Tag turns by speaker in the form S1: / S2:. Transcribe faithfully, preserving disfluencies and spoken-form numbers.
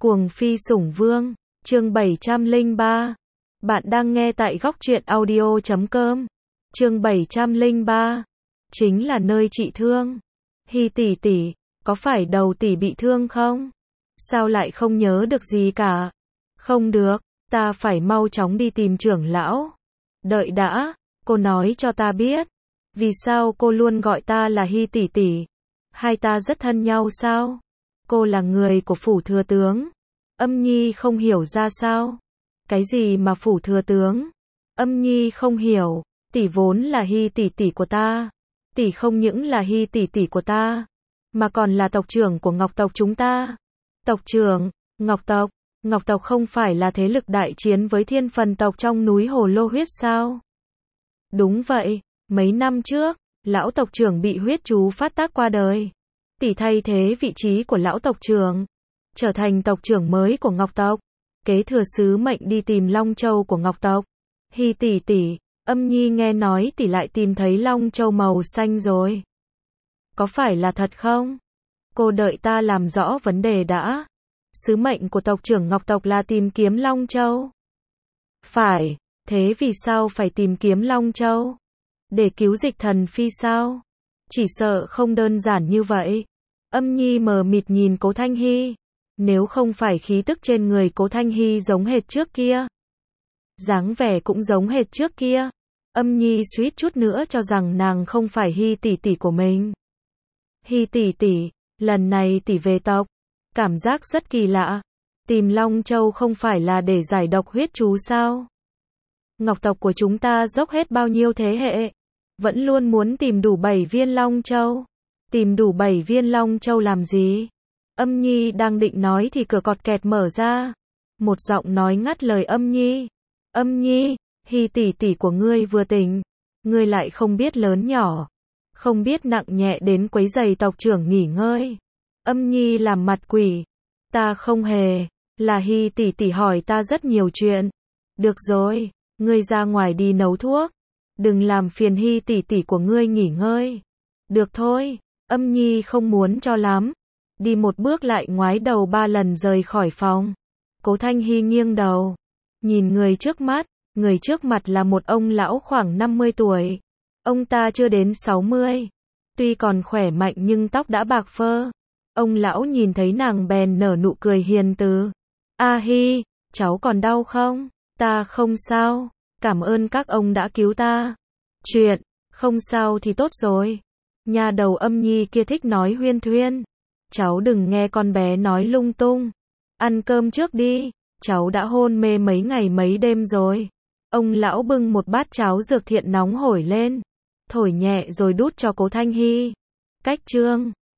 S1: Cuồng phi sủng vương, chương bảy trăm lẻ ba. Bạn đang nghe tại góc truyện audio chấm com. Chương bảy trăm lẻ ba. Chính là nơi chị thương. Hi tỷ tỷ, có phải đầu tỷ bị thương không? Sao lại không nhớ được gì cả? Không được, ta phải mau chóng đi tìm trưởng lão. Đợi đã, cô nói cho ta biết. Vì sao cô luôn gọi ta là Hi tỷ tỷ? Hai ta rất thân nhau sao? Cô là người của phủ thừa tướng. Âm Nhi không hiểu ra sao. Cái gì mà phủ thừa tướng? Âm Nhi không hiểu. Tỷ vốn là Hi tỷ tỷ của ta. Tỷ không những là Hi tỷ tỷ của ta, mà còn là tộc trưởng của Ngọc tộc chúng ta. Tộc trưởng, Ngọc tộc. Ngọc tộc không phải là thế lực đại chiến với Thiên Phần tộc trong núi Hồ Lô Huyết sao? Đúng vậy, mấy năm trước, lão tộc trưởng bị huyết chú phát tác qua đời. Tỷ thay thế vị trí của lão tộc trưởng, trở thành tộc trưởng mới của Ngọc tộc, kế thừa sứ mệnh đi tìm Long Châu của Ngọc tộc. Hi tỷ tỷ, Âm Nhi nghe nói tỷ lại tìm thấy Long Châu màu xanh rồi. Có phải là thật không? Cô đợi ta làm rõ vấn đề đã. Sứ mệnh của tộc trưởng Ngọc tộc là tìm kiếm Long Châu. Phải, thế vì sao phải tìm kiếm Long Châu? Để cứu Dịch Thần Phi sao? Chỉ sợ không đơn giản như vậy. Âm Nhi mờ mịt nhìn Cố Thanh Hy. Nếu không phải khí tức trên người Cố Thanh Hy giống hệt trước kia, dáng vẻ cũng giống hệt trước kia, Âm Nhi suýt chút nữa cho rằng nàng không phải Hi tỷ tỷ của mình. Hi tỷ tỷ, lần này tỷ về tộc, cảm giác rất kỳ lạ. Tìm Long Châu không phải là để giải độc huyết chú sao? Ngọc tộc của chúng ta dốc hết bao nhiêu thế hệ, vẫn luôn muốn tìm đủ bảy viên Long Châu. Tìm đủ bảy viên Long Châu làm gì? Âm Nhi đang định nói thì cửa cọt kẹt mở ra. Một giọng nói ngắt lời Âm Nhi. Âm Nhi, Hi tỷ tỷ của ngươi vừa tỉnh. Ngươi lại không biết lớn nhỏ, không biết nặng nhẹ đến quấy giày tộc trưởng nghỉ ngơi. Âm Nhi làm mặt quỷ. Ta không hề, là Hi tỷ tỷ hỏi ta rất nhiều chuyện. Được rồi, ngươi ra ngoài đi nấu thuốc. Đừng làm phiền Hi tỷ tỷ của ngươi nghỉ ngơi. Được thôi, Âm Nhi không muốn cho lắm. Đi một bước lại ngoái đầu ba lần rời khỏi phòng. Cố Thanh Hy nghiêng đầu, nhìn người trước mắt. Người trước mặt là một ông lão khoảng năm mươi tuổi. Ông ta chưa đến sáu mươi. Tuy còn khỏe mạnh nhưng tóc đã bạc phơ. Ông lão nhìn thấy nàng bèn nở nụ cười hiền từ. A Hi, cháu còn đau không? Ta không sao. Cảm ơn các ông đã cứu ta. Chuyện, không sao thì tốt rồi. Nhà đầu Âm Nhi kia thích nói huyên thuyên. Cháu đừng nghe con bé nói lung tung. Ăn cơm trước đi. Cháu đã hôn mê mấy ngày mấy đêm rồi. Ông lão bưng một bát cháo dược thiện nóng hổi lên, thổi nhẹ rồi đút cho Cố Thanh Hy. Cách chương